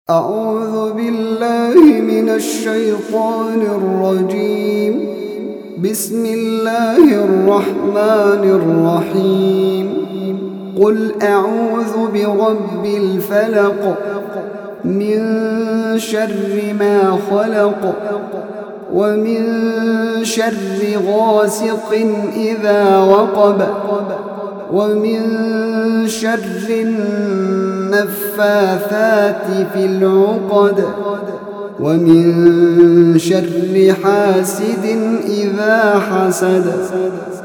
أعوذ بالله من الشيطان الرجيم. بسم الله الرحمن الرحيم. قل أعوذ برب الفلق من شر ما خلق ومن شر غاسق إذا وقب ومن شر النفاثات في العقد ومن شر حاسد إذا حسد.